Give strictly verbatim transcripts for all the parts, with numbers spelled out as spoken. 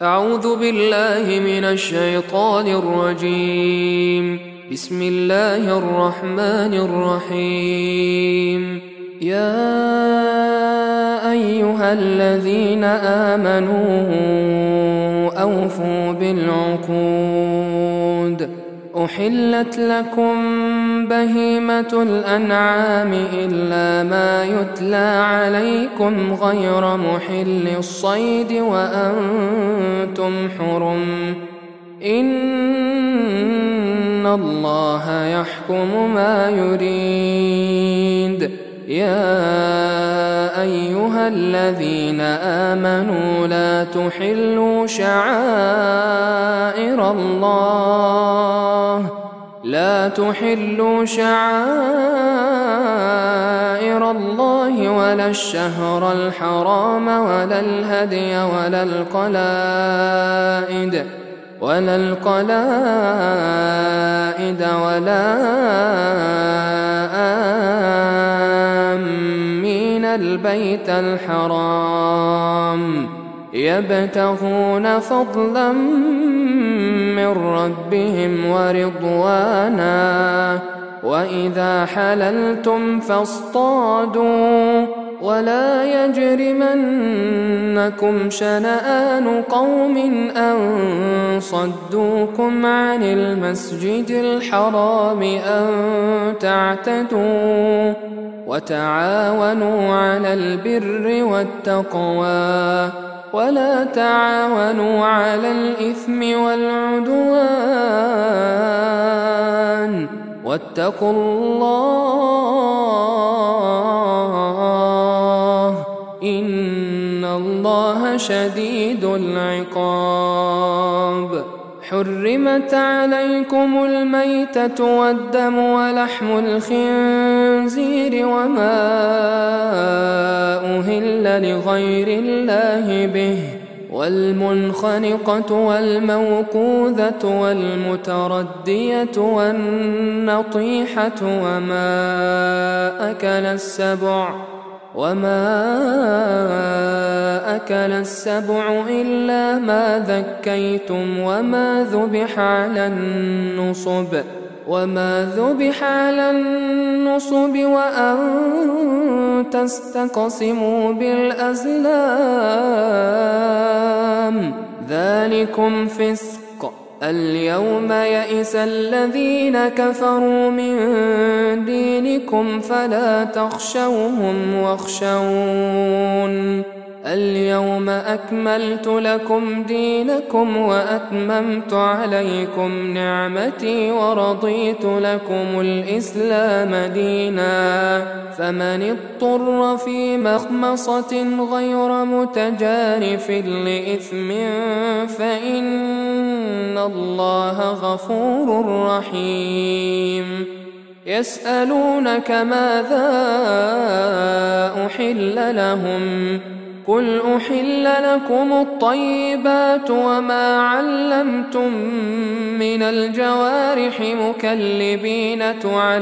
أعوذ بالله من الشيطان الرجيم. بسم الله الرحمن الرحيم. يا أيها الذين آمنوا أوفوا بالعقود. أحلت لكم بهيمة الأنعام إلا ما يتلى عليكم غير محل الصيد وأنتم حرم. إن الله يحكم ما يريد. يا أيها الذين آمنوا لا تحلوا شعائر الله لا تحلوا شعائر الله ولا الشهر الحرام ولا الهدي ولا القلائد ولا القلائد ولا آمين البيت الحرام يبتغون فضلا من ربهم ورضوانا. وإذا حللتم فاصطادوا ولا يجرمنكم شنآن قوم أن صدوكم عن المسجد الحرام أن تعتدوا. وتعاونوا على البر والتقوى ولا تعاونوا على الإثم والعدوان واتقوا الله إن الله شديد العقاب. حرمت عليكم الميتة والدم ولحم الخنزير وما أهل لغير الله به والمنخنقة والموقوذة والمتردية والنطيحة وما أكل السبع وما أكل السبع إلا ما ذكيتم وما ذبح على النصب وما ذبح على النصب وأن تستقسموا بالأزلام ذلكم فسق. اليوم يئس الذين كفروا من دينكم فلا تخشوهم واخشون. اليوم أكملت لكم دينكم وأتممت عليكم نعمتي ورضيت لكم الإسلام دينا. فمن اضطر في مخمصة غير متجانف لإثم فإن الله غفور رحيم. يسألونك ماذا أحل لهم قل أحل لكم الطيبات وما علمتم من الجوارح مكلبين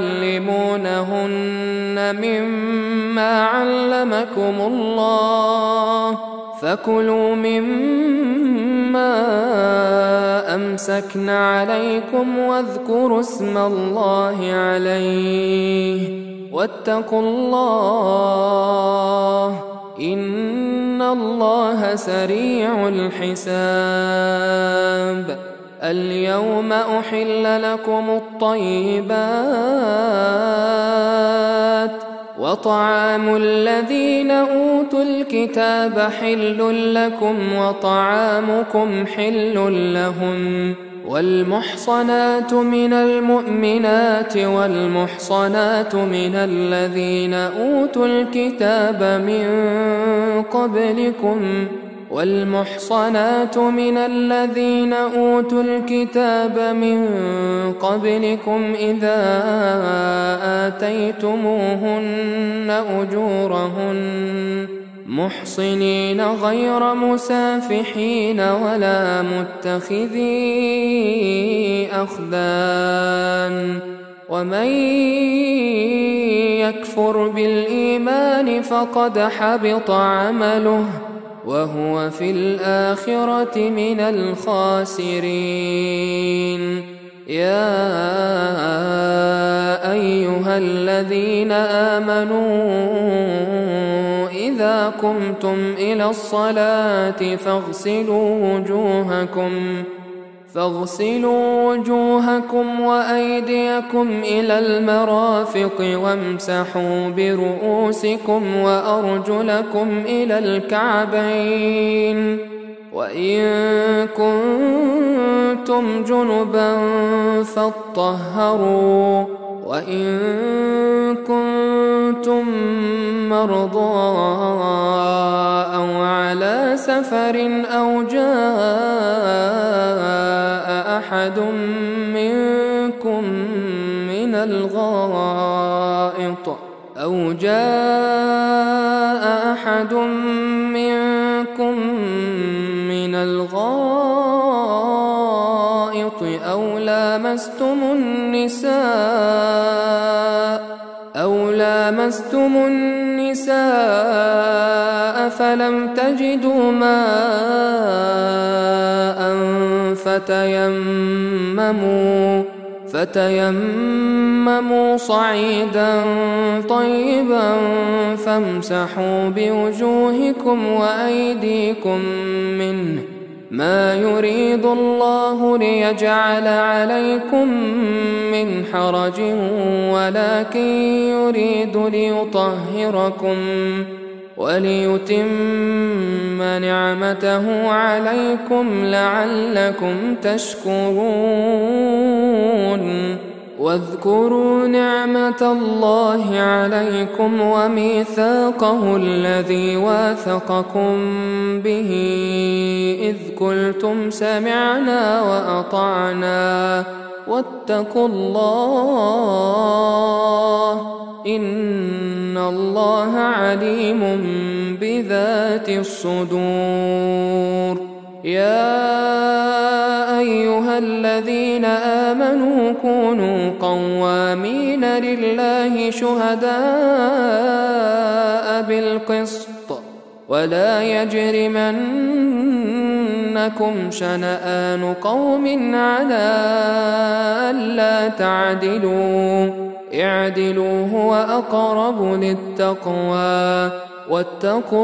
تعلمونهن مما علمكم الله فكلوا مما أمسكن عليكم واذكروا اسم الله عليه واتقوا الله إن الله سريع الحساب. اليوم أحل لكم الطيبات وطعام الذين أوتوا الكتاب حل لكم وطعامكم حل لهم. والمحصنات من المؤمنات والمحصنات من الذين أوتوا الكتاب من قبلكم والمحصنات من الذين أوتوا الكتاب من قبلكم إذا آتيتموهن أجورهن محصنين غير مسافحين ولا متخذي أخدان. ومن يكفر بالإيمان فقد حبط عمله وهو في الآخرة من الخاسرين. يا أيها الذين آمنوا إذا قمتم إلى الصلاة فاغسلوا وجوهكم فاغسلوا وجوهكم وأيديكم إلى المرافق وامسحوا برؤوسكم وأرجلكم إلى الكعبين، وإن كنتم جنبا فاطهروا، وإن كنتم مرضى أو على سفر أو جاء أحد منكم من الغائط أو جاء أحد منكم من الغائط أو لامستم النساء أو لامستم النساء فلم تجدوا ماء فتيمموا فتيمموا صعيدا طيبا فامسحوا بوجوهكم وأيديكم منه، ما يريد الله ليجعل عليكم من حرج ولكن يريد ليطهركم وليتم نعمته عليكم لعلكم تشكرون. واذكروا نعمة الله عليكم وميثاقه الذي واثقكم به إذ قلتم سمعنا وأطعنا واتقوا الله إن الله عليم بذات الصدور. يا أيها الذين آمنوا كونوا قوامين لله شهداء بالقسط ولا يجرمنكم شنآن قوم على ألا تعدلوا اعدلوا هو أقرب للتقوى واتقوا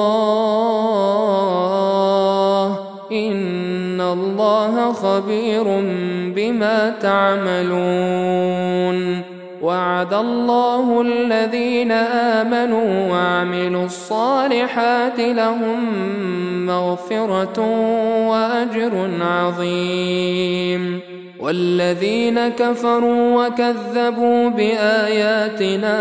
الله إن الله خبير بما تعملون. وعد الله الذين آمنوا وعملوا الصالحات لهم مغفرة وأجر عظيم، والذين كفروا وكذبوا بآياتنا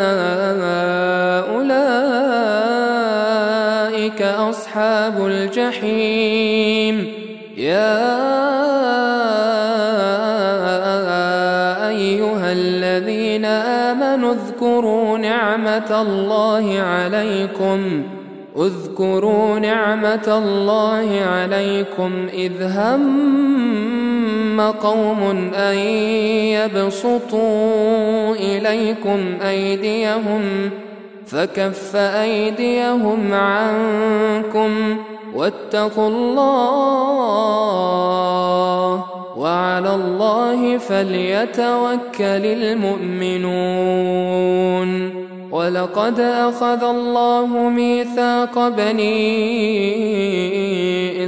أولئك أصحاب الجحيم. يا أيها الذين آمنوا اذكروا نعمة الله عليكم اذكروا نعمة الله عليكم إذ هم قوم أن يبسطوا إليكم أيديهم فكف أيديهم عنكم واتقوا الله وعلى الله فليتوكل المؤمنون. ولقد أخذ الله ميثاق بني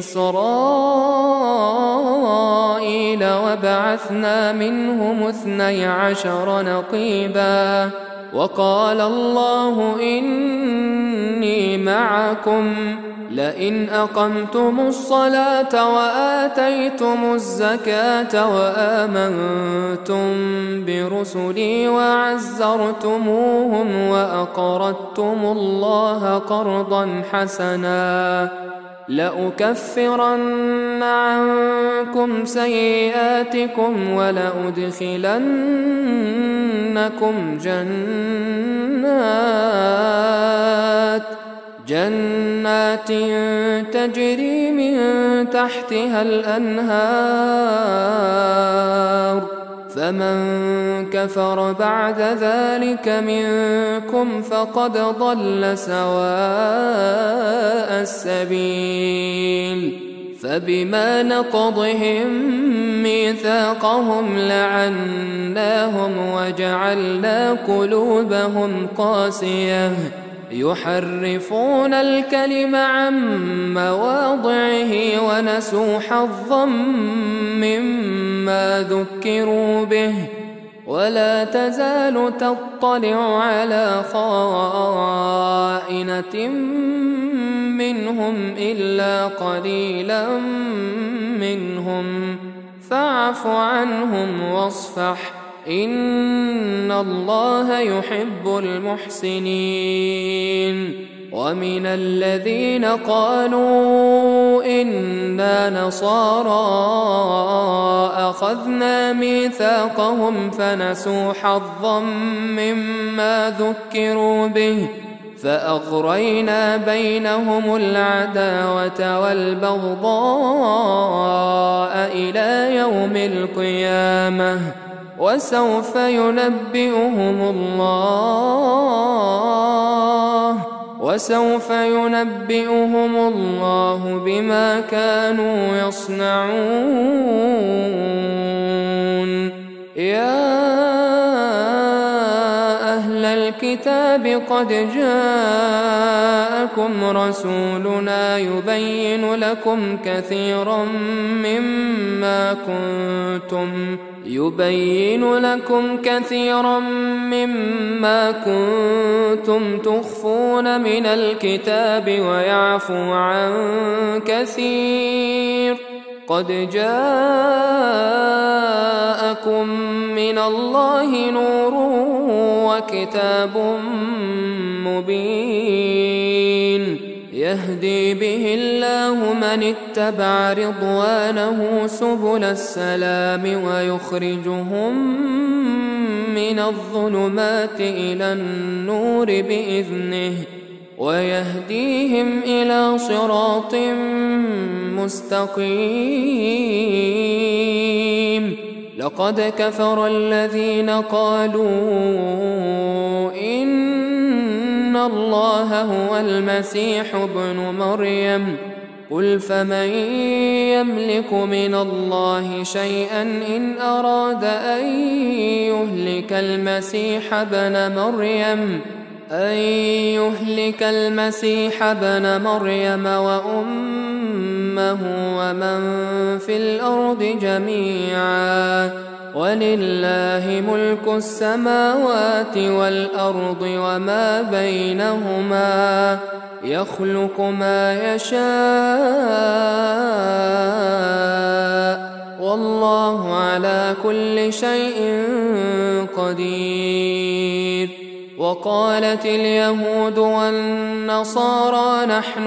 إسرائيل وبعثنا منهم اثني عشر نقيبا وقال الله إني معكم لئن أقمتم الصلاة وآتيتم الزكاة وآمنتم برسلي وعزرتموهم وأقرضتم الله قرضا حسنا لأكفرن عنكم سيئاتكم ولأدخلنكم جنات جنات تجري من تحتها الأنهار فمن كفر بعد ذلك منكم فقد ضل سواء السبيل فبما نقضهم ميثاقهم لعناهم وجعلنا قلوبهم قاسية يحرفون الكلم عن مواضعه ونسوا حظا مما ذكروا به ولا تزال تطلع على خائنة منهم إلا قليلا منهم فاعف عنهم واصفح إن الله يحب المحسنين ومن الذين قالوا إنا نصارى أخذنا ميثاقهم فنسوا حظا مما ذكروا به فأغرينا بينهم العداوة والبغضاء إلى يوم القيامة وسوف ينبئهم الله وسوف ينبئهم الله بما كانوا يصنعون يا أهل الكتاب قد جاءكم رسولنا يبين لكم كثيرا مما كنتم يبين لكم كثيرا مما كنتم تخفون من الكتاب ويعفو عن كثير قد جاءكم من الله نور وكتاب مبين يهدي به الله من اتبع رضوانه سبل السلام ويخرجهم من الظلمات إلى النور بإذنه ويهديهم إلى صراط مستقيم لقد كفر الذين قالوا إن الله هو المسيح ابن مريم قل فمن يملك من الله شيئا إن أراد أن يهلك المسيح ابن مريم أن يهلك المسيح ابن مريم وأمه ومن في الأرض جميعا ولله ملك السماوات والأرض وما بينهما يخلق ما يشاء والله على كل شيء قدير وقالت اليهود والنصارى نحن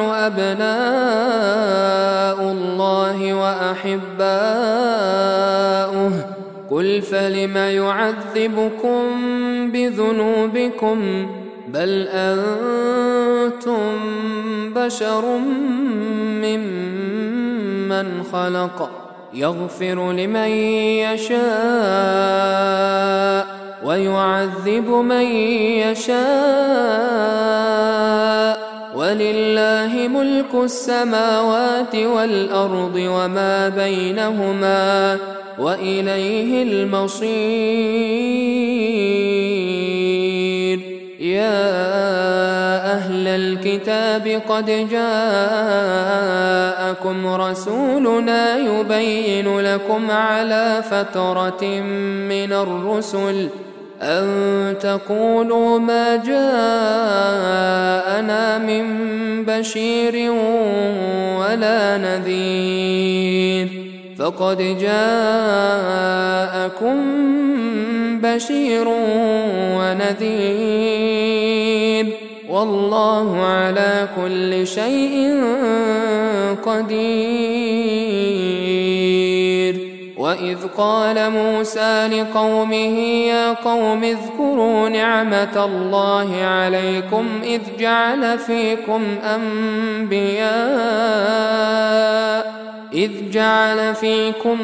أبناء الله وأحباؤه قل فلم يعذبكم بذنوبكم بل أنتم بشر ممن خلق يغفر لمن يشاء ويعذب من يشاء ولله ملك السماوات والأرض وما بينهما وإليه المصير يا أهل الكتاب قد جاءكم رسولنا يبين لكم على فترة من الرسل أن تقولوا ما جاءنا من بشير ولا نذير فقد جاءكم بشير ونذير والله على كل شيء قدير وإذ قال موسى لقومه يا قوم اذكروا نعمة الله عليكم إذ جعل فيكم أنبياء إذ جعل فيكم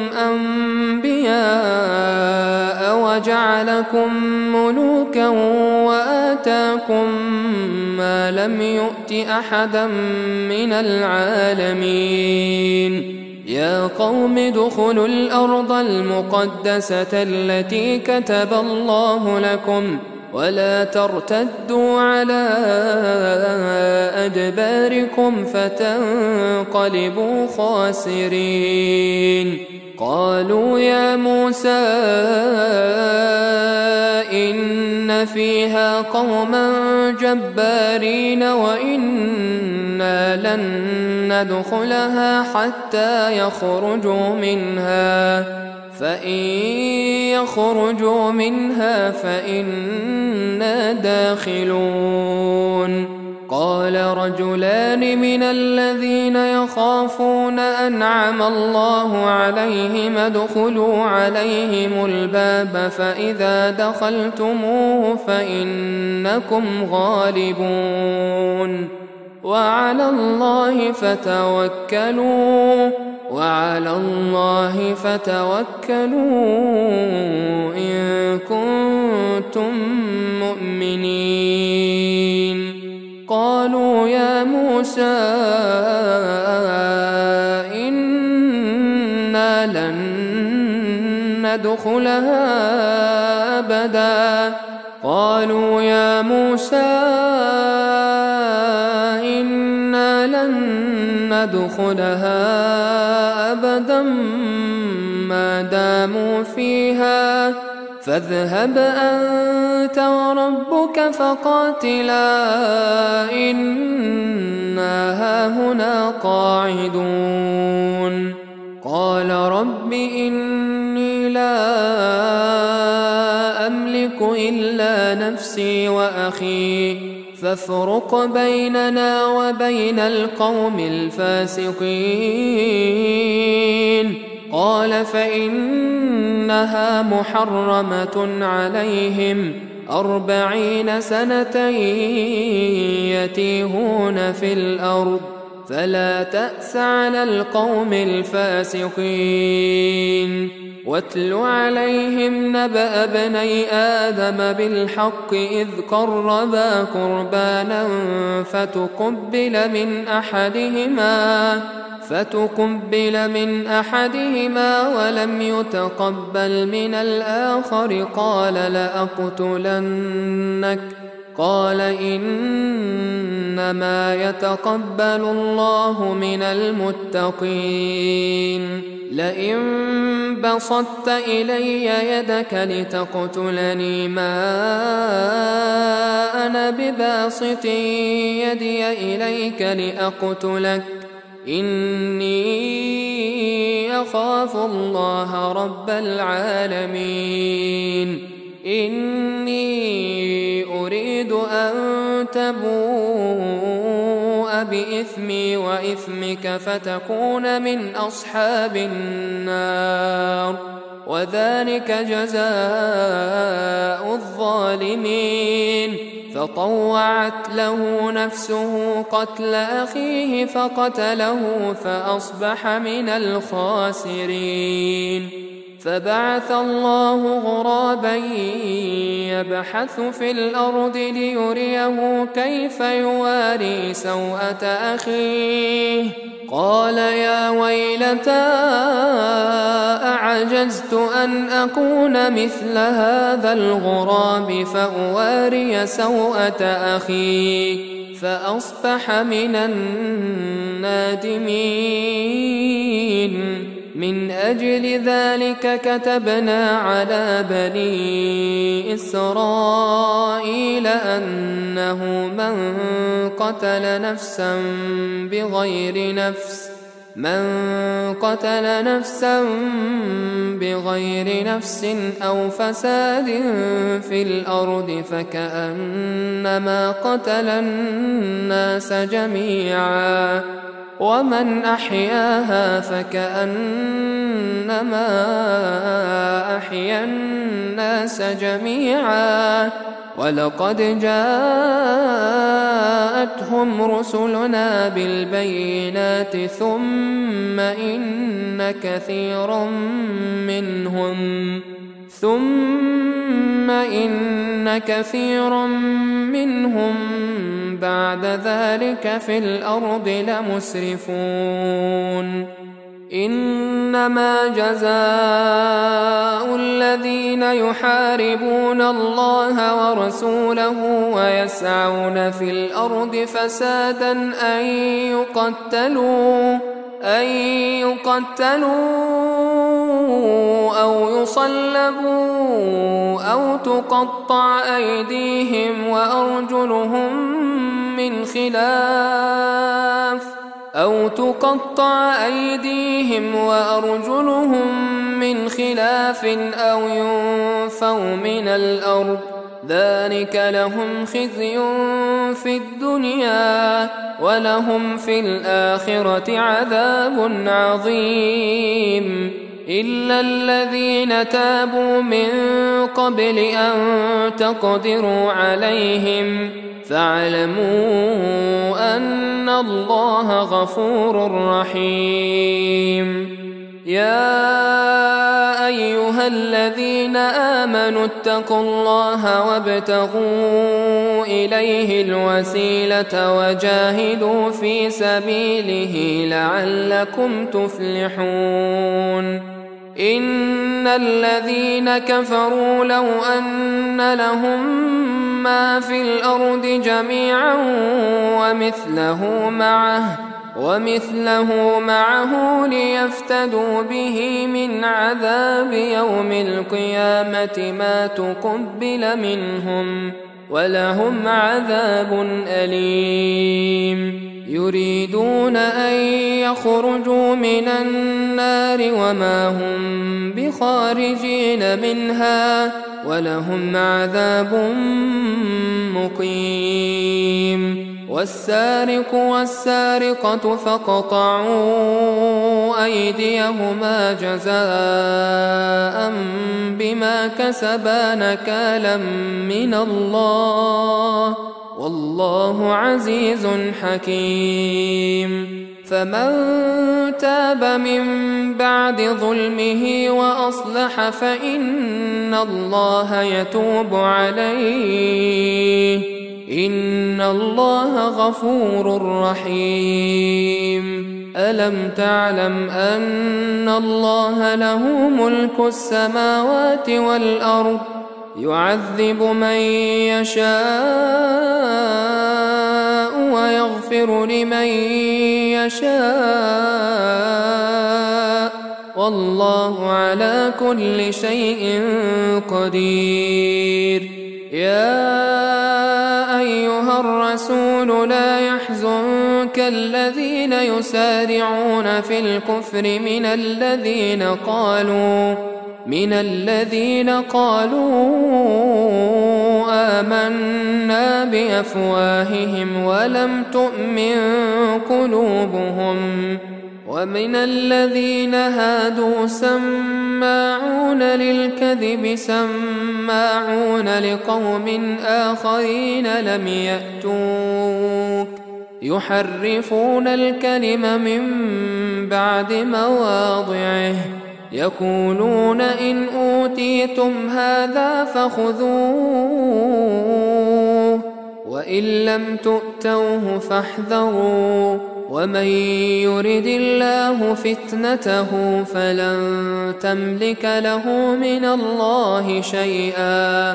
أنبياء وجعلكم ملوكا وآتاكم ما لم يؤت أحدا من العالمين يا قوم ادخلوا الأرض المقدسة التي كتب الله لكم ولا ترتدوا على أدباركم فتنقلبوا خاسرين قالوا يا موسى إن فيها قوما جبارين وإنا لن ندخلها حتى يخرجوا منها فإن يخرجوا منها فإنا داخلون قال رجلان من الذين يخافون أنعم الله عليهم ادخلوا عليهم الباب فإذا دخلتموه فإنكم غالبون وعلى الله فتوكلوا وعلى الله فتوكلوا إن كنتم مؤمنين قالوا يا موسى إنا لن ندخلها أبدا قالوا يا موسى إنا لن ندخلها أبدا ما داموا فيها فاذهب أنت وربك فقاتلا إنا هاهنا قاعدون قال رب إني لا أملك إلا نفسي وأخي فافرق بيننا وبين القوم الفاسقين قال فإنها محرمة عليهم أربعين سنة يتيهون في الأرض فلا تأس على القوم الفاسقين واتل عليهم نبأ ابني آدم بالحق إذ قربا قربانا فتقبل من أحدهما فتقبل من أحدهما ولم يتقبل من الآخر قال لأقتلنك قال إنما يتقبل الله من المتقين لئن بسطت إلي يدك لتقتلني ما أنا بباسط يدي إليك لأقتلك إني أخاف الله رب العالمين إني أريد أن تبوء بإثمي وإثمك فتكون من أصحاب النار وذلك جزاء الظالمين فطوعت له نفسه قتل أخيه فقتله فأصبح من الخاسرين فبعث الله غرابا يبحث في الأرض ليريه كيف يواري سوءة أخيه قال يا ويلتى أعجزت أن أكون مثل هذا الغراب فأواري سوءة أخي فأصبح من النادمين من أجل ذلك كتبنا على بني إسرائيل أنه من قتل نفسا بغير نفس من قتل نفسا بغير نفس أو فساد في الأرض فكأنما قتل الناس جميعا ومن أحياها فكأنما أحيا الناس جميعا ولقد جاءتهم رسلنا بالبينات ثم إن كثيرا منهم ثم إن كثيرا منهم بعد ذلك في الأرض لمسرفون إنما جزاء الذين يحاربون الله ورسوله ويسعون في الأرض فسادا أن يقتلوا أن يقتلوا أو يصلبوا أو تقطع أيديهم وأرجلهم من خلاف أو تقطع أيديهم وأرجلهم من خلاف أو ينفوا من الأرض ذلك لهم خزي في الدنيا ولهم في الآخرة عذاب عظيم إلا الذين تابوا من قبل أن تقدروا عليهم فاعلموا أن الله غفور رحيم يا أيها الذين آمنوا اتقوا الله وابتغوا إليه الوسيلة وجاهدوا في سبيله لعلكم تفلحون إن الذين كفروا لو أن لهم ما في الأرض جميعا ومثله معه ومثله معه ليفتدوا به من عذاب يوم القيامة ما تقبل منهم ولهم عذاب أليم يريدون أن يخرجوا من النار وما هم بخارجين منها ولهم عذاب مقيم والسارق والسارقة فاقطعوا أيديهما جزاء بما كسبا نكالا من الله والله عزيز حكيم فمن تاب من بعد ظلمه وأصلح فإن الله يتوب عليه إن الله غفور رحيم ألم تعلم أن الله له ملك السماوات والأرض يعذب من يشاء ويغفر لمن يشاء والله على كل شيء قدير يا أيها الرسول لا يحزنك الذين يسارعون في الكفر من الذين قالوا من الذين قالوا آمنا بأفواههم ولم تؤمن قلوبهم ومن الذين هادوا سماعون للكذب سماعون لقوم آخرين لم يأتوك يحرفون الكلم من بعد مواضعه يقولون إن أوتيتم هذا فخذوه وإن لم تؤتوه فاحذروا ومن يرد الله فتنته فلن تملك له من الله شيئا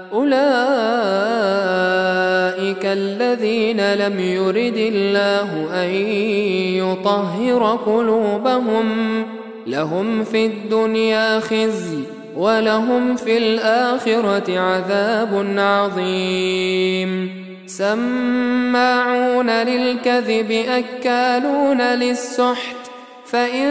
أولئك الذين لم يرد الله أن يطهر قلوبهم لهم في الدنيا خزي ولهم في الآخرة عذاب عظيم سماعون للكذب أكالون للسحت فإن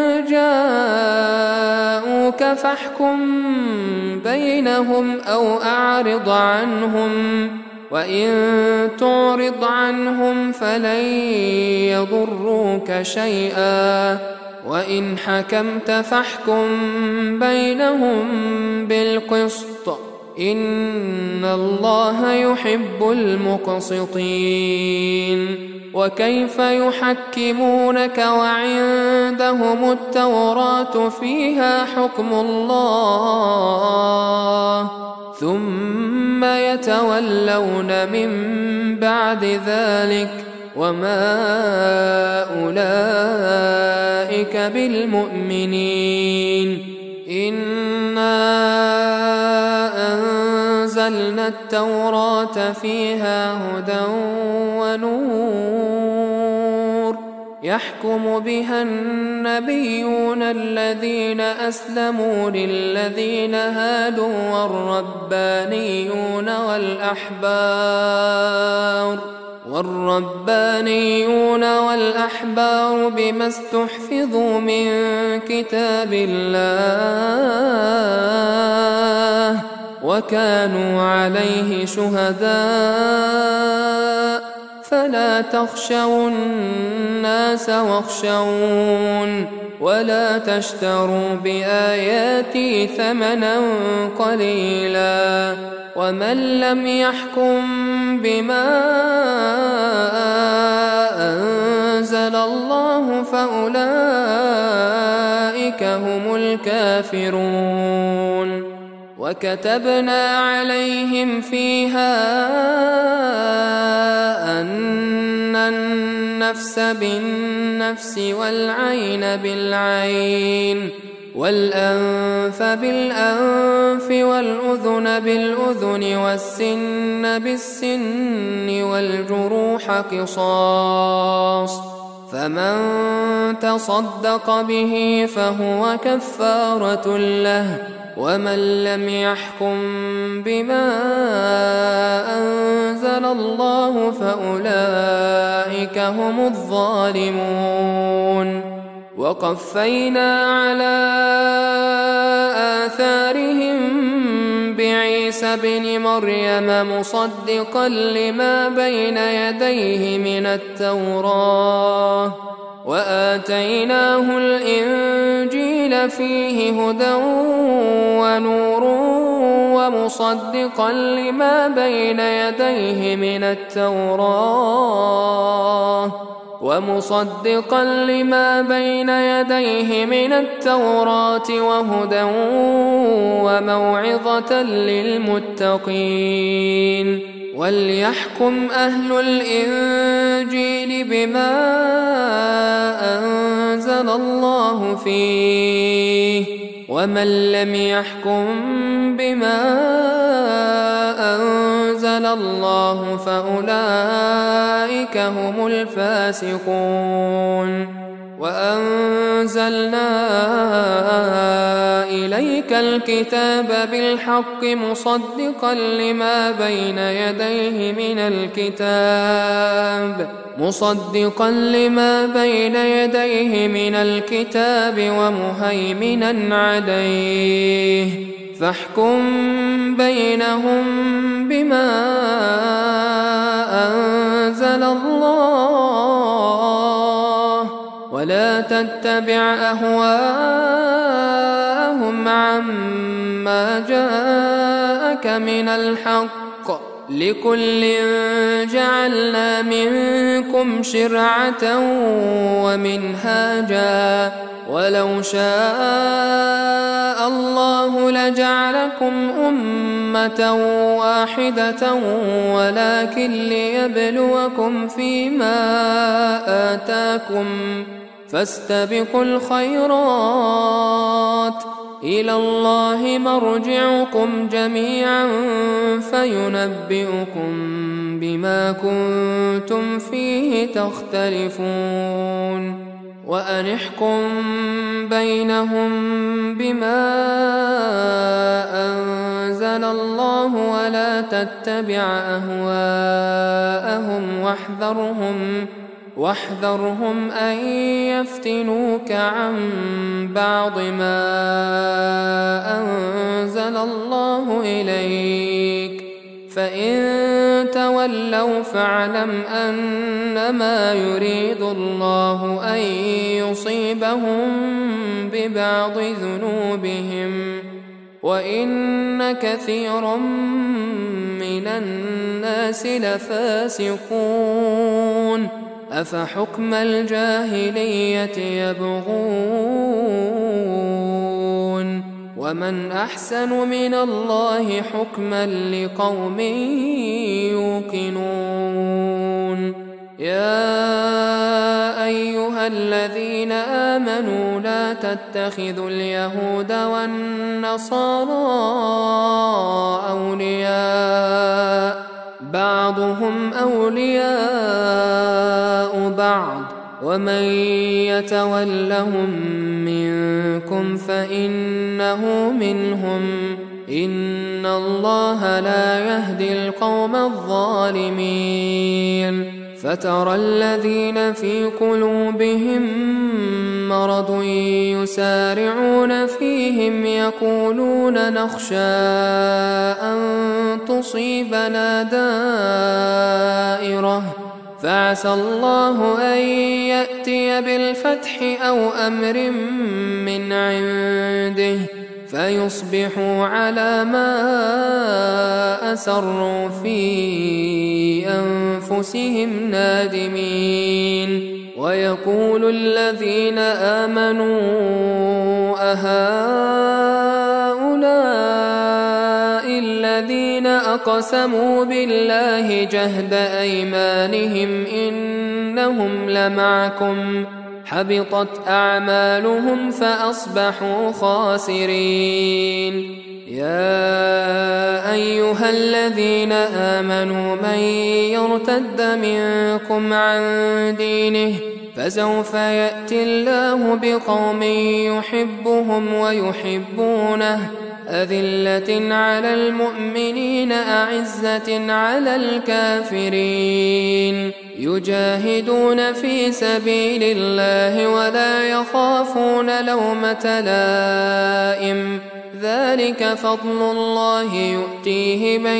جاءوك فاحكم بينهم أو أعرض عنهم وإن تعرض عنهم فلن يضروك شيئا وإن حكمت فاحكم بينهم بالقسط إن الله يحب المقسطين وكيف يحكمونك وعندهم التوراة فيها حكم الله ثم يتولون من بعد ذلك وما أولئك بالمؤمنين إنا أنزلنا التوراة فيها هدى ونور يحكم بها النبيون الذين أسلموا للذين هادوا والربانيون والأحبار والربانيون والأحبار بما استحفظوا من كتاب الله وكانوا عليه شهداء فلا تخشوا الناس واخشون ولا تشتروا بآياتي ثمنا قليلا ومن لم يحكم بما أنزل الله فأولئك هم الكافرون وكتبنا عليهم فيها أن النفس بالنفس والعين بالعين والأنف بالأنف والأذن بالأذن والسن بالسن والجروح قصاص فمن تصدق به فهو كفارة له ومن لم يحكم بما أنزل الله فأولئك هم الظالمون وقفينا على آثارهم بعيسى ابن مريم مصدقا لما بين يديه من التوراة وآتيناه الإنجيل فيه هدى ونور ومصدقا لما بين يديه من التوراة ومصدقا لما بين يديه من التوراة وهدى وموعظة للمتقين وليحكم أهل الإنجيل بما أنزل الله فيه ومن لم يحكم بما أنزل الله فأولئك هم الفاسقون وأنزلنا إليك الكتاب بالحق مصدقا لما بين يديه من الكتاب مصدقا لما بين يديه من الكتاب ومهيمنا عليه فاحكم بينهم بما أنزل الله ولا تتبع أهواءهم عما جاءك من الحق لكل جعلنا منكم شرعة ومنهاجا ولو شاء الله لجعلكم أمة واحدة ولكن ليبلوكم فيما آتاكم فاستبقوا الخيرات إلى الله مرجعكم جميعا فينبئكم بما كنتم فيه تختلفون وأن احكم بينهم بما أنزل الله ولا تتبع أهواءهم واحذرهم واحذرهم أن يفتنوك عن بعض ما أنزل الله إليك فإن تولوا فاعلم أنما يريد الله أن يصيبهم ببعض ذنوبهم وإن كثيرا من الناس لفاسقون أفحكم الجاهلية يبغون ومن أحسن من الله حكما لقوم يوقنون يا أيها الذين آمنوا لا تتخذوا اليهود والنصارى أولياء بعضهم أولياء بعض ومن يتولهم منكم فإنه منهم إن الله لا يهدي القوم الظالمين فترى الذين في قلوبهم مرض يسارعون فيهم يقولون نخشى أن تصيبنا دائرة فعسى الله أن يأتي بالفتح أو أمر من عنده فيصبحوا على ما أسروا في أنفسهم نادمين ويقول الذين آمنوا أهؤلاء الذين أقسموا بالله جهد أيمانهم إنهم لمعكم حبطت أعمالهم فأصبحوا خاسرين يا أيها الذين آمنوا من يرتد منكم عن دينه فسوف يأتي الله بقوم يحبهم ويحبونه أذلة على المؤمنين أعزة على الكافرين يجاهدون في سبيل الله ولا يخافون لومة لائم ذلك فضل الله يؤتيه من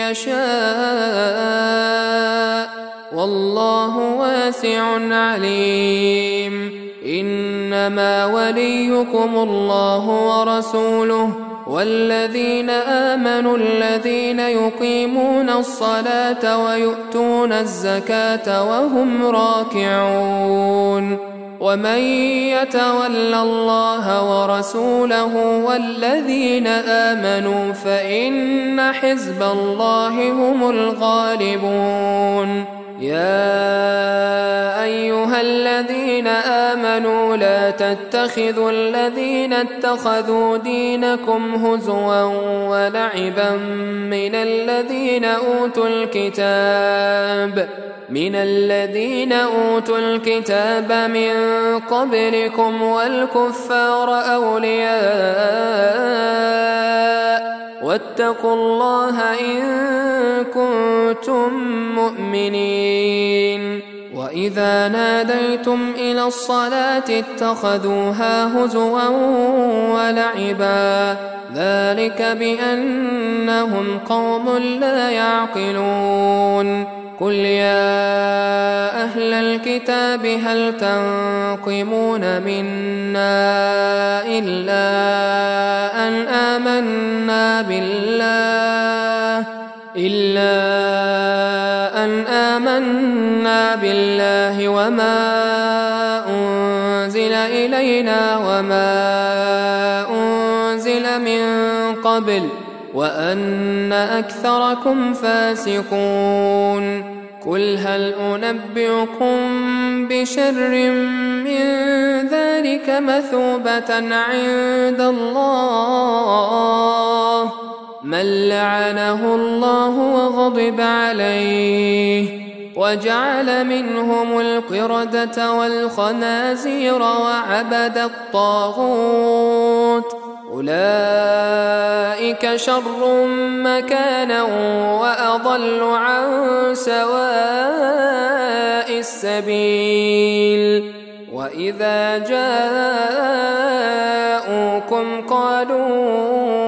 يشاء والله واسع عليم إنما وليكم الله ورسوله والذين آمنوا الذين يقيمون الصلاة ويؤتون الزكاة وهم راكعون ومن يتول الله ورسوله والذين آمنوا فإن حزب الله هم الغالبون يا أيها الذين آمنوا لا تتخذوا الذين اتخذوا دينكم هزوا ولعبا من الذين أوتوا الكتاب من الذين أوتوا الكتاب من قبلكم والكفار أولياء واتقوا الله إن كنتم مؤمنين وإذا ناديتم إلى الصلاة اتخذوها هزوا ولعبا ذلك بأنهم قوم لا يعقلون قل يا أهل الكتاب هل تنقمون منا إلا أن آمنا بالله إلا أن آمنا بالله وما أنزل إلينا وما أنزل من قبل وأن أكثركم فاسقون قل هل أنبئكم بشر من ذلك مثوبة عند الله من لعنه الله وغضب عليه وجعل منهم القردة والخنازير وعبد الطاغوت أولئك شر مكانا وأضل عن سواء السبيل وإذا جاءوكم قالوا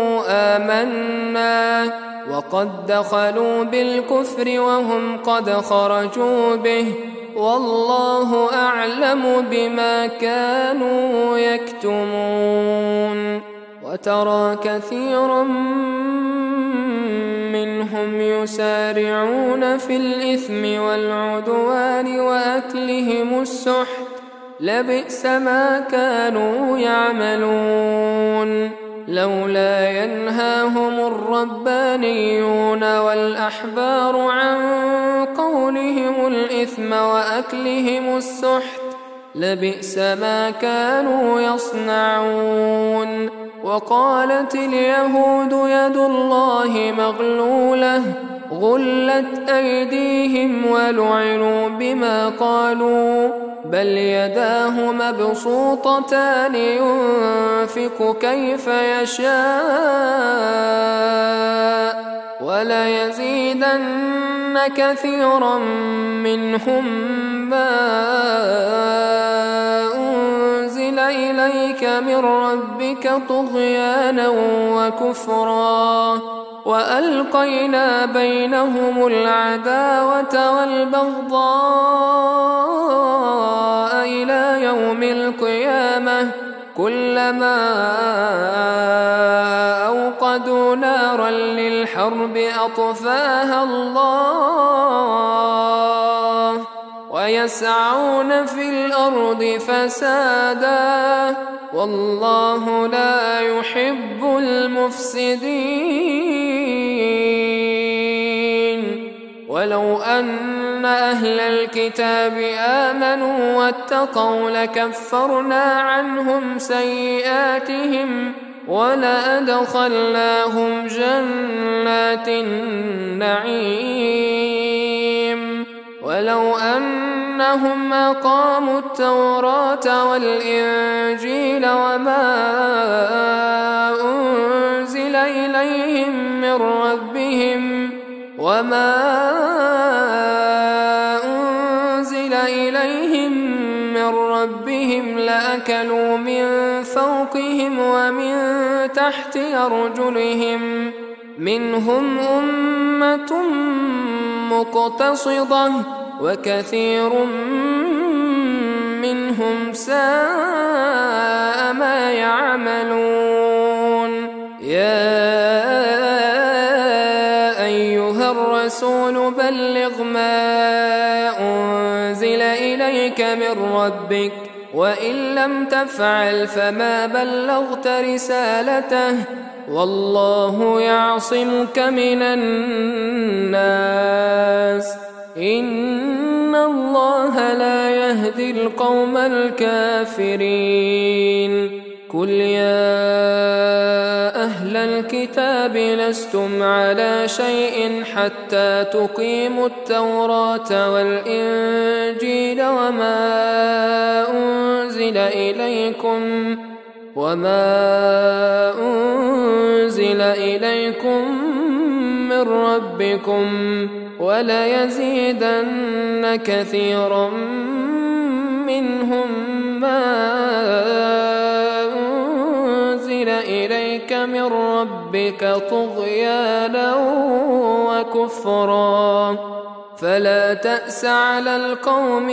آمنا وقد دخلوا بالكفر وهم قد خرجوا به والله أعلم بما كانوا يكتمون وترى كثيرا منهم يسارعون في الإثم والعدوان وأكلهم السحت لبئس ما كانوا يعملون لولا ينهاهم الربانيون والأحبار عن قولهم الإثم وأكلهم السحت لبئس ما كانوا يصنعون وقالت اليهود يد الله مغلولة غلت أيديهم ولعنوا بما قالوا بل يداه مبسوطتان ينفق كيف يشاء وليزيدن كثيرا منهم ما أنزل إليك من ربك طغيانا وكفرا وألقينا بينهم العداوة والبغضاء إلى يوم القيامة كلما أوقدوا نارا للحرب أطفاها الله ويسعون في الأرض فسادا والله لا يحب المفسدين ولو أن أهل الكتاب آمنوا واتقوا لكفرنا عنهم سيئاتهم ولأدخلناهم جنات النعيم ولو أنهم أقاموا التوراة والإنجيل وما أنزل إليهم من ربهم وما أنزل إليهم من ربهم لأكلوا من فوقهم ومن تحت أرجلهم منهم أمة مقتصدة وكثير منهم ساء ما يعملون يا أيها الرسول بلغ ما أنزل إليك من ربك وإن لم تفعل فما بلغت رسالته والله يعصمك من الناس إن الله لا يهدي القوم الكافرين قل يا أهل الكتاب لستم على شيء حتى تقيموا التوراة والإنجيل وما أنزل إليكم وما أنزل إليكم من ربكم وليزيدن كثيرا منهم ما أنزل إليك من ربك طغيانا وكفرا فلا تأس على القوم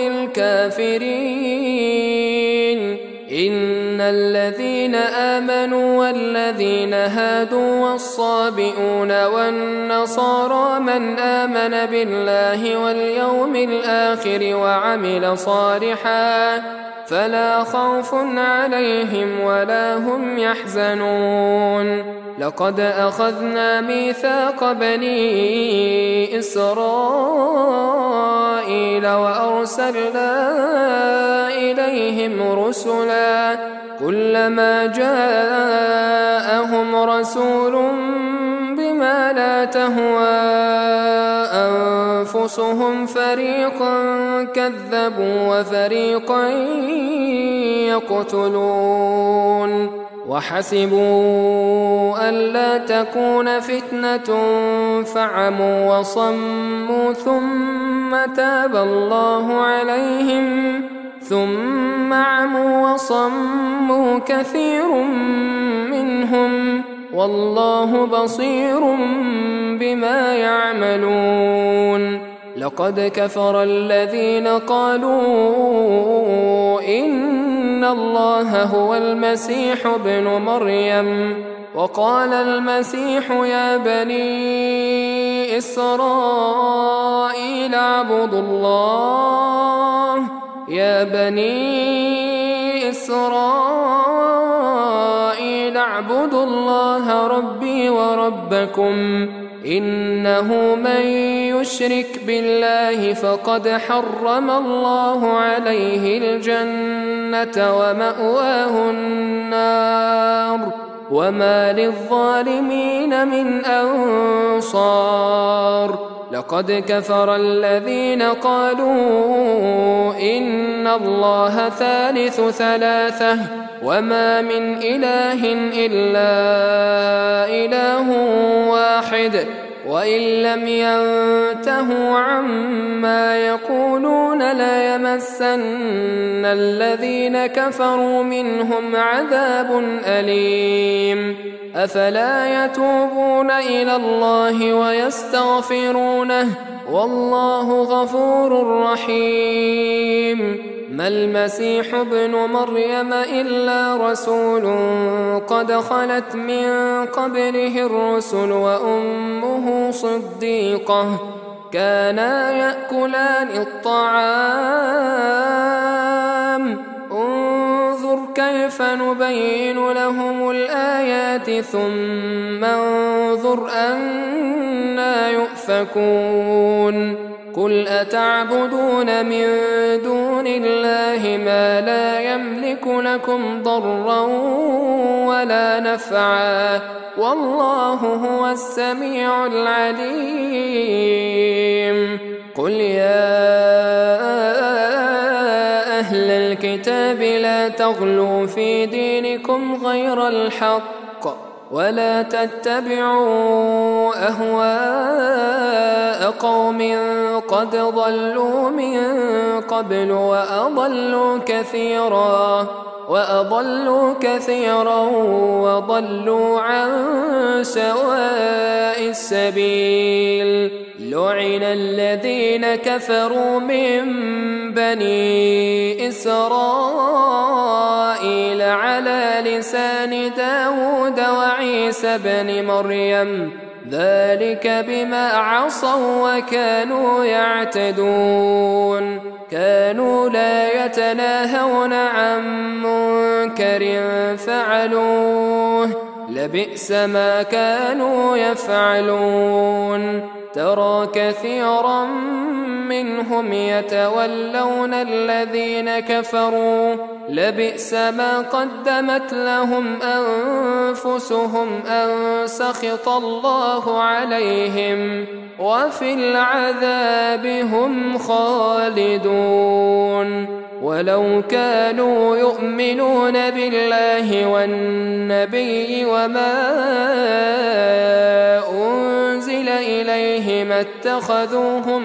الكافرين إن الذين آمنوا والذين هادوا والصابئون والنصارى من آمن بالله واليوم الآخر وعمل صالحا فلا خوف عليهم ولا هم يحزنون لقد أخذنا ميثاق بني إسرائيل وأرسلنا إليهم رسلا كلما جاءهم رسول بما لا تهوى أنفسهم فريقا كذبوا وفريقا يقتلون وحسبوا ألا تكون فتنة فعموا وصموا ثم تاب الله عليهم ثم عموا وصموا كثير منهم والله بصير بما يعملون لقد كفر الذين قالوا إن الله هو المسيح ابن مريم. وقال المسيح يا بني إسرائيل اعبدوا الله يا بني إسرائيل اعبدوا الله ربي وربكم إنه من يشرك بالله فقد حرم الله عليه الجنة ومأواه النار وما للظالمين من أنصار. لقد كفر الذين قالوا إن الله ثالث ثلاثة وما من إله إلا إله واحد وإن لم ينتهوا عما يقولون ليمسن الذين كفروا منهم عذاب أليم. أفلا يتوبون إلى الله ويستغفرونه والله غفور رحيم. ما المسيح ابن مريم إلا رسول قد خلت من قبله الرسل وأمه صديقة كانا يأكلان الطعام انظر كيف نبين لهم الآيات ثم انظر أنا يؤفكون. قل أتعبدون من دون الله ما لا يملك لكم ضرا ولا نفعا والله هو السميع العليم. قل يا أهل الكتاب لا تغلوا في دينكم غير الحق ولا تتبعوا أهواء قوم قد ضلوا من قبل وأضلوا كثيرا وأضلوا كثيرا وضلوا عن سواء السبيل. لعن الذين كفروا من بني إسرائيل على لسان داود وعيسى بن مريم ذلك بما عصوا وكانوا يعتدون. كانوا لا يتناهون عن منكر فعلوه لبئس ما كانوا يفعلون. ترى كثيرا منهم يتولون الذين كفروا لبئس ما قدمت لهم أنفسهم أن سخط الله عليهم وفي العذاب هم خالدون. ولو كانوا يؤمنون بالله والنبي وما أنزل إليه ما اتخذوهم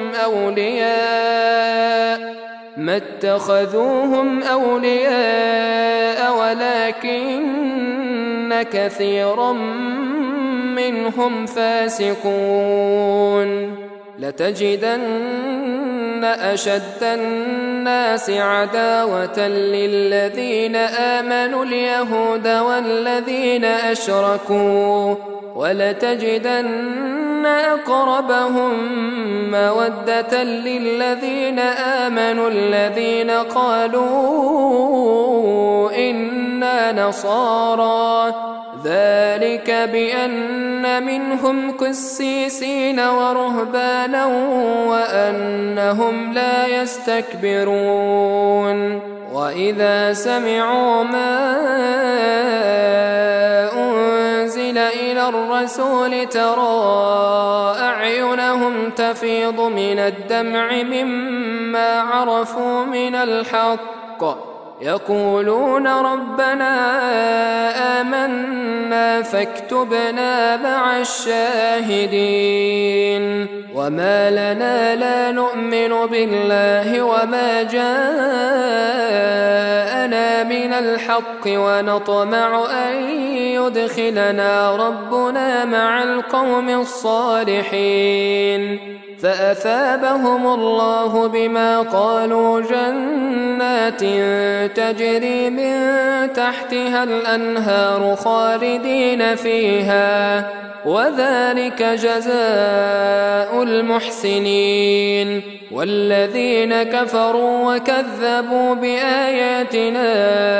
أولياء ما اتخذوهم أولياء ولكن كثيرا منهم فاسقون. لتجدن أشد الناس عداوة للذين آمنوا اليهود والذين أشركوا ولتجدن أقربهم مودة للذين آمنوا الذين قالوا إنا نصارى ذلك بأن منهم قسيسين ورهبانا وأنهم لا يستكبرون. وإذا سمعوا ما أنزل إلى الرسول ترى أعينهم تفيض من الدمع مما عرفوا من الحق يقولون ربنا آمنا فاكتبنا مع الشاهدين. وما لنا لا نؤمن بالله وما جاءنا من الحق ونطمع أن يدخلنا ربنا مع القوم الصالحين فأثابهم الله بما قالوا جنات تجري من تحتها الأنهار خالدين فيها وذلك جزاء المحسنين. والذين كفروا وكذبوا بآياتنا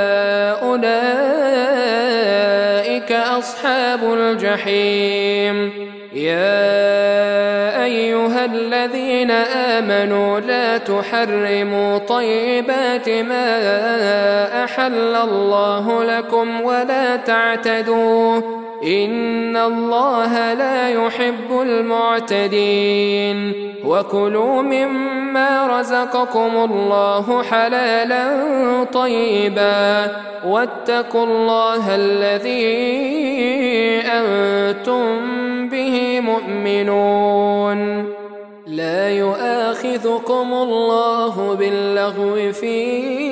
أولئك أصحاب الجحيم. يا أيها الذين آمنوا لا تحرموا طيبات ما أحل الله لكم ولا تعتدوا إن الله لا يحب المعتدين. وكلوا مما رزقكم الله حلالا طيبا واتقوا الله الذي أنتم به مؤمنون. لا يؤاخذكم الله باللغو في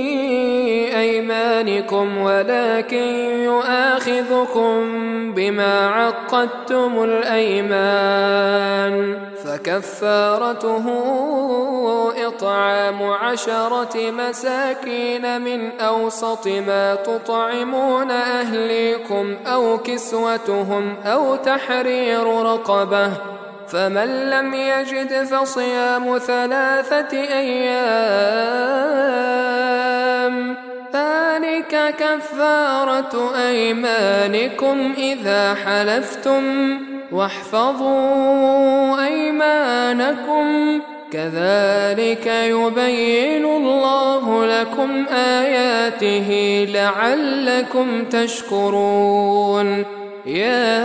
أيمانكم ولكن يؤاخذكم بما عقدتم الأيمان فكفارته إطعام عشرة مساكين من أوسط ما تطعمون أهليكم أو كسوتهم أو تحرير رقبة فمن لم يجد فصيام ثلاثة أيام ذلك كفارة أيمانكم إذا حلفتم واحفظوا أيمانكم كذلك يبين الله لكم آياته لعلكم تشكرون. يا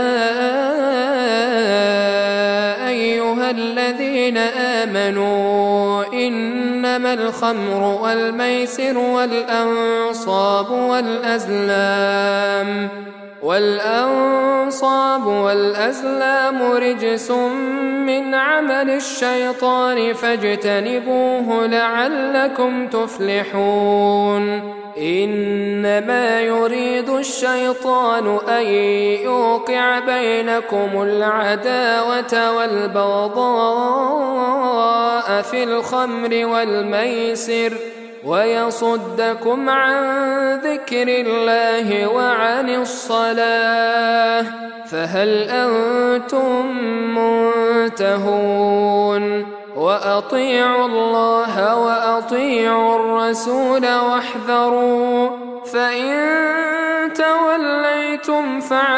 أيها الذين آمنوا إنما الخمر والميسر والأنصاب والأزلام والأنصاب والأزلام رجس من عمل الشيطان فاجتنبوه لعلكم تفلحون. إنما يريد الشيطان أن يوقع بينكم العداوة والبغضاء في الخمر والميسر ويصدكم عن ذكر الله وعن الصلاة فهل أنتم منتهون؟ وأطيعوا الله وأطيعوا الرسول واحذروا فإن توليتم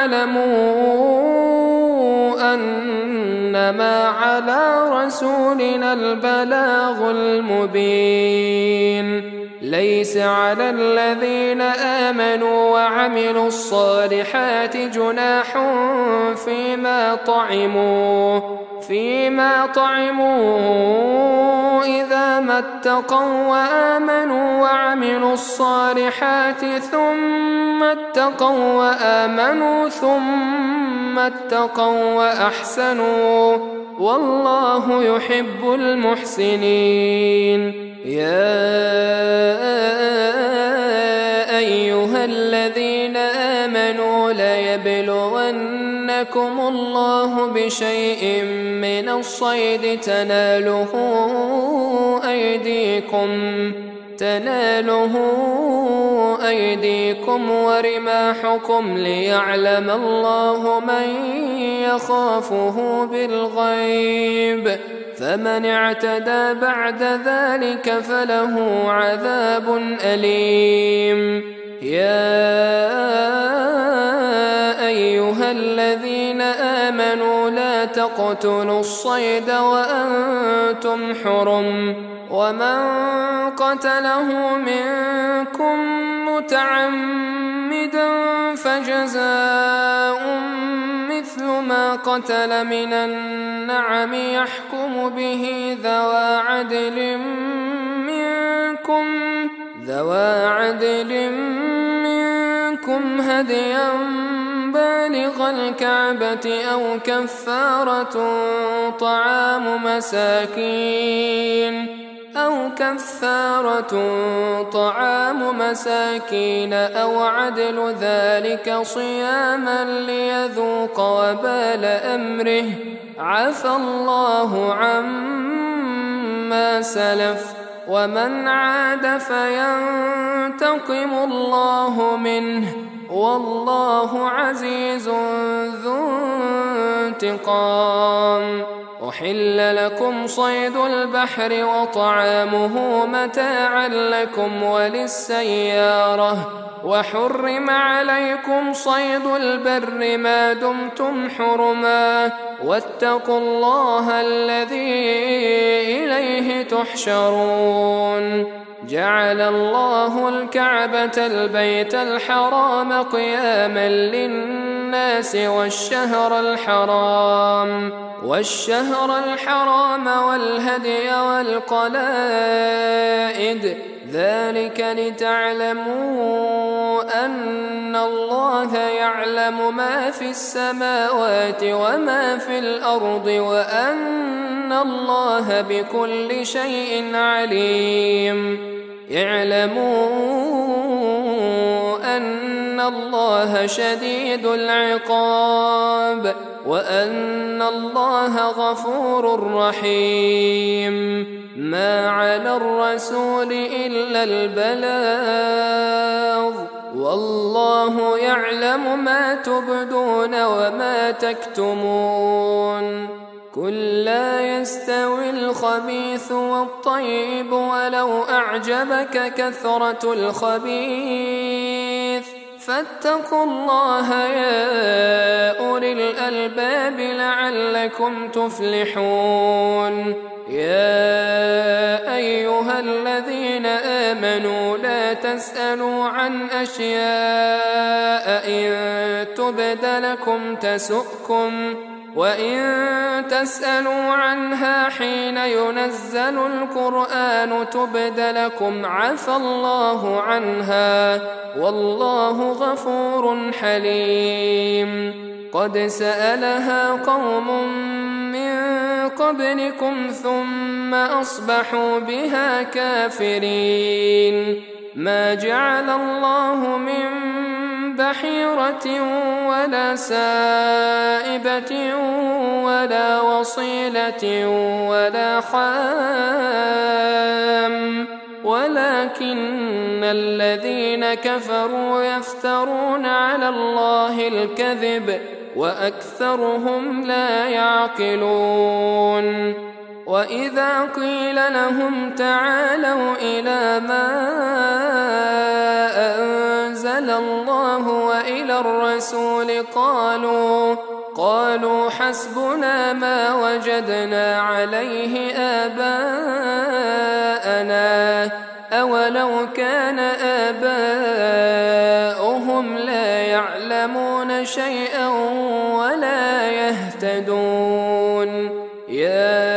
فاعلموا أنما على رسولنا البلاغ المبين. ليس على الذين آمنوا وعملوا الصالحات جناح فيما طعموا فيما طعموا إذا ما اتقوا وآمنوا وعملوا الصالحات ثم اتقوا وآمنوا ثم اتقوا وأحسنوا والله يحب المحسنين. يا أيها الذين آمنوا ليبلونكم الله بشيء من الصيد تناله أيديكم تناله أيديكم ورماحكم ليعلم الله من يخافه بالغيب فمن اعتدى بعد ذلك فله عذاب أليم. يا أيها الذين آمنوا لا تقتلوا الصيد وأنتم حرم ومن قتله منكم متعمدا فجزاء مثل ما قتل من النعم يحكم به ذوى عدل منكم ذوى عدل منكم هديا بالغ الكعبة أو كفارة طعام مساكين أو كفارة طعام مساكين أو عدل ذلك صياما ليذوق وبال أمره عفى الله عما سلف ومن عاد فينتقم الله منه والله عزيز ذو انتقام. أحل لكم صيد البحر وطعامه متاعا لكم وللسيارة وحرم عليكم صيد البر ما دمتم حرما واتقوا الله الذي إليه تحشرون. جعل الله الكعبة البيت الحرام قياما للناس والشهر الحرام والشهر الحرام والهدي والقلائد ذلك لتعلموا أن الله يعلم ما في السماوات وما في الأرض وأن الله بكل شيء عليم. اعلموا أن الله شديد العقاب وأن الله غفور رحيم. ما على الرسول إلا البلاغ والله يعلم ما تبدون وما تكتمون. قل لا يستوي الخبيث والطيب ولو أعجبك كثرة الخبيث فاتقوا الله يا أولي الألباب لعلكم تفلحون. يا أيها الذين آمنوا لا تسألوا عن أشياء إن تبد لكم تسؤكم وإن تسألوا عنها حين ينزل القرآن تبد لكم عفى الله عنها والله غفور حليم. قد سألها قوم من قبلكم ثم أصبحوا بها كافرين. ما جعل الله من بحيرة ولا سائبة ولا وصيلة ولا حام ولكن الذين كفروا يفترون على الله الكذب وأكثرهم لا يعقلون. وإذا قيل لهم تعالوا إلى ما أنزل الله وإلى الرسول قالوا قالوا حسبنا ما وجدنا عليه آباءنا أولو كان آباؤهم لا يعلمون شيئا ولا يهتدون. يا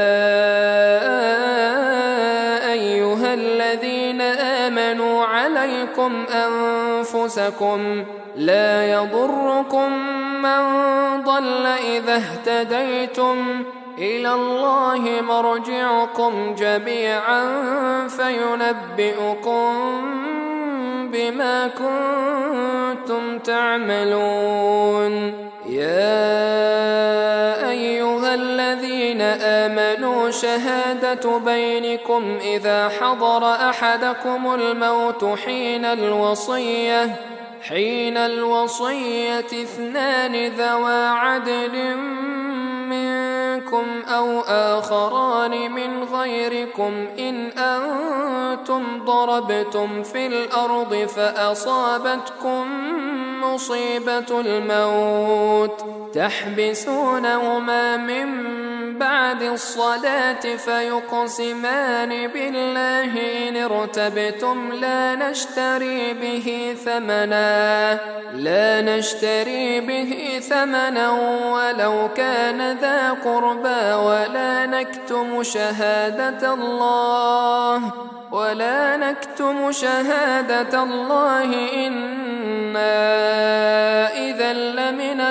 أيها الذين آمنوا عليكم أنفسكم لا يضركم من ضل إذا اهتديتم إلى الله مرجعكم جميعا فينبئكم بما كنتم تعملون. يا أيها الذين آمنوا شهادة بينكم إذا حضر أحدكم الموت حين الوصية حين الوصية اثنان ذوى عدل منكم أو آخران من غيركم إن أنتم ضربتم في الأرض فأصابتكم مصيبة الموت تحبسونهما من بعد الصلاة فيقسمان بالله إن ارتبتم لا نشتري به ثمنا لا نشتري به ثمنا ولو كان ذا قربى ولا نكتم شهادة الله ولا نكتم شهادة الله إنا إذا لمن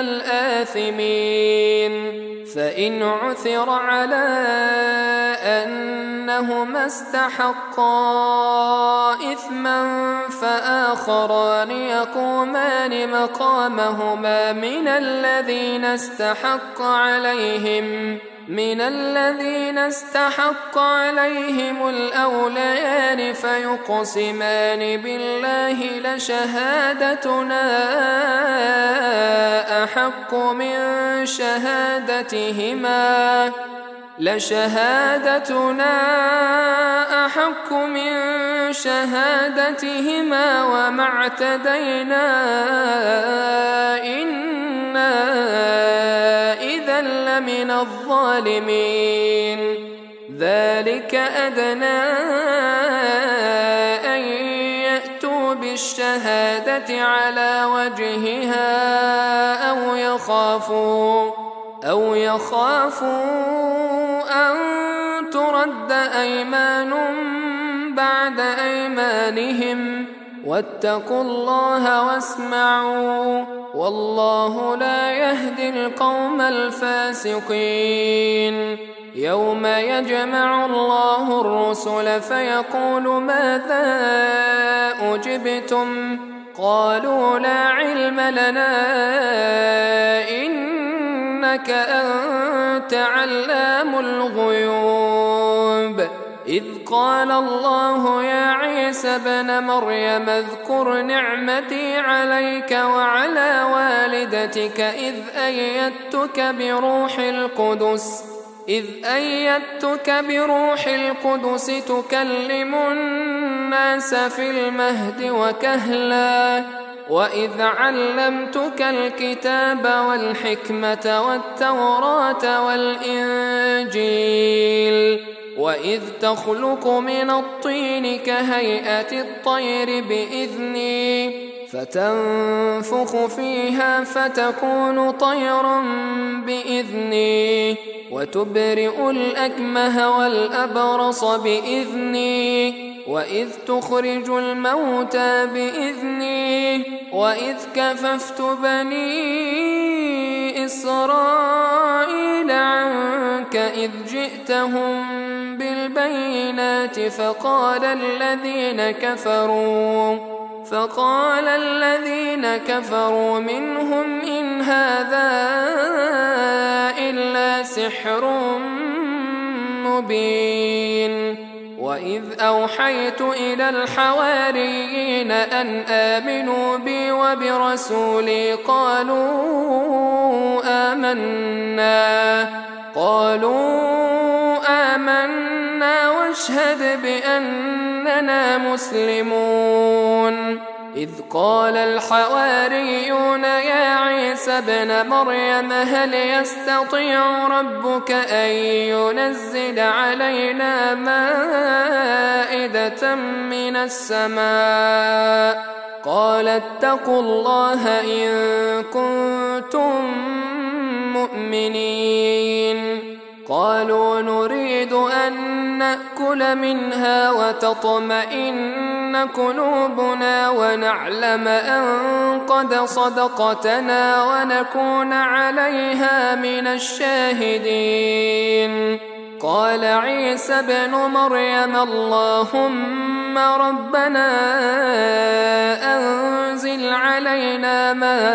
الآثمين. فإن عثر على أن أنهما استحقا إثما فآخران يقومان مقامهما من الذين استحق عليهم من الذين استحق عليهم الأوليان فيقسمان بالله لشهادتنا أحق من شهادتهما لشهادتنا أحق من شهادتهما وما اعتدينا إنا إذا لمن الظالمين ذلك أدنى أن يأتوا بالشهادة على وجهها أو يخافوا أو يخافوا أن ترد أيمان بعد أيمانهم واتقوا الله واسمعوا والله لا يهدي القوم الفاسقين يوم يجمع الله الرسل فيقول ماذا أجبتم قالوا لا علم لنا إنك أنت علام الغيوب إذ قال الله يا عيسى ابن مريم اذكر نعمتي عليك وعلى والدتك إذ أيدتك بروح القدس إذ أيدتك بروح القدس تكلم الناس في المهد وكهلا وإذ علمتك الكتاب والحكمة والتوراة والإنجيل وإذ تخلق من الطين كهيئة الطير بإذني فتنفخ فيها فتكون طيرا بإذني وتبرئ الأكمه والأبرص بإذني وإذ تخرج الموتى بإذني وإذ كففت بني إسرائيل عنك إذ جئتهم بالبينات فقال الذين كفروا فقال الذين كفروا منهم إن هذا إلا سحر مبين وإذ أوحيت إلى الحواريين أن آمنوا بي وبرسولي قالوا آمنا قالوا آمنا واشهد بأننا مسلمون إذ قال الحواريون يا عيسى ابن مريم هل يستطيع ربك أن ينزل علينا مائدة من السماء قال اتقوا الله إن كنتم مؤمنين قالوا نريد أن نأكل منها وتطمئن قلوبنا ونعلم أن قد صدقتنا ونكون عليها من الشاهدين قال عيسى ابن مريم اللهم ربنا أنزل علينا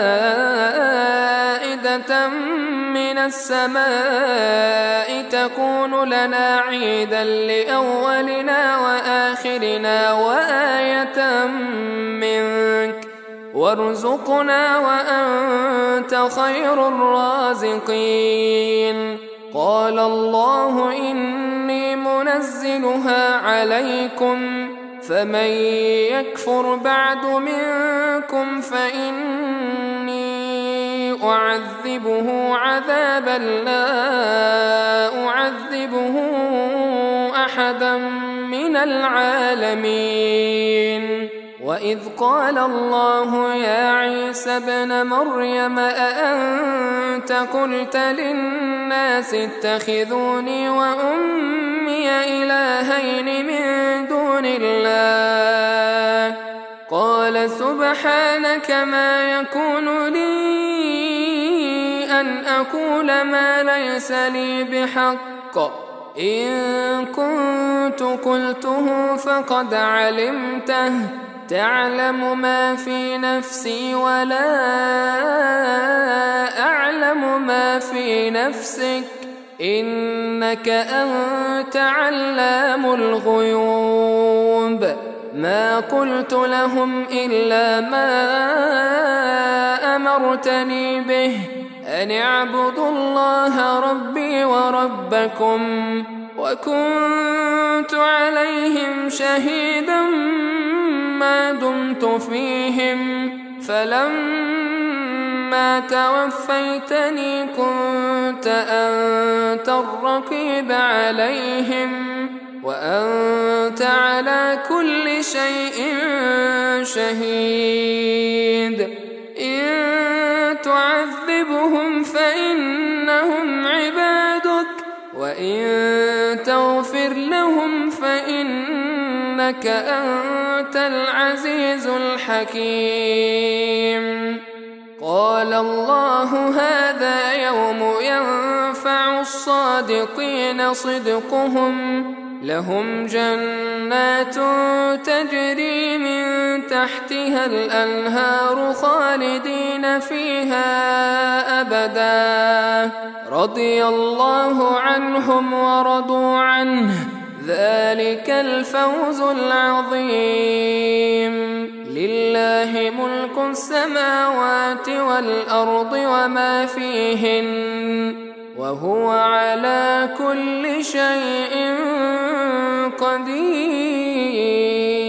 مائدة من السماء تكون لنا عيدا لأولنا وآخرنا وآية منك وارزقنا وأنت خير الرازقين قال الله إني منزلها عليكم فمن يكفر بعد منكم فإني أعذبه عذابا لا أعذبه أحدا من العالمين وإذ قال الله يا عيسى ابن مريم أأنت قلت للناس اتخذوني وأمي إلهين من دون الله قال سبحانك ما يكون لي أن أقول ما ليس لي بحق إن كنت قلته فقد علمته تعلم ما في نفسي ولا أعلم ما في نفسك إنك أنت علام الغيوب ما قلت لهم إلا ما أمرتني به أن اعبدوا الله ربي وربكم وكنت عليهم شهيدا ما دمت فيهم فلما توفيتني كنت أنت الرقيب عليهم وأنت على كل شيء شهيد إن تعذبهم فإنهم عبادك وإن تغفر لهم فإنك أنت العزيز الحكيم قال الله هذا يوم ينفع الصادقين صدقهم لهم جنات تجري من تحتها الأنهار خالدين فيها أبدا رضي الله عنهم ورضوا عنه ذلك الفوز العظيم لله ملك السماوات والأرض وما فيهن وهو على كل شيء قدير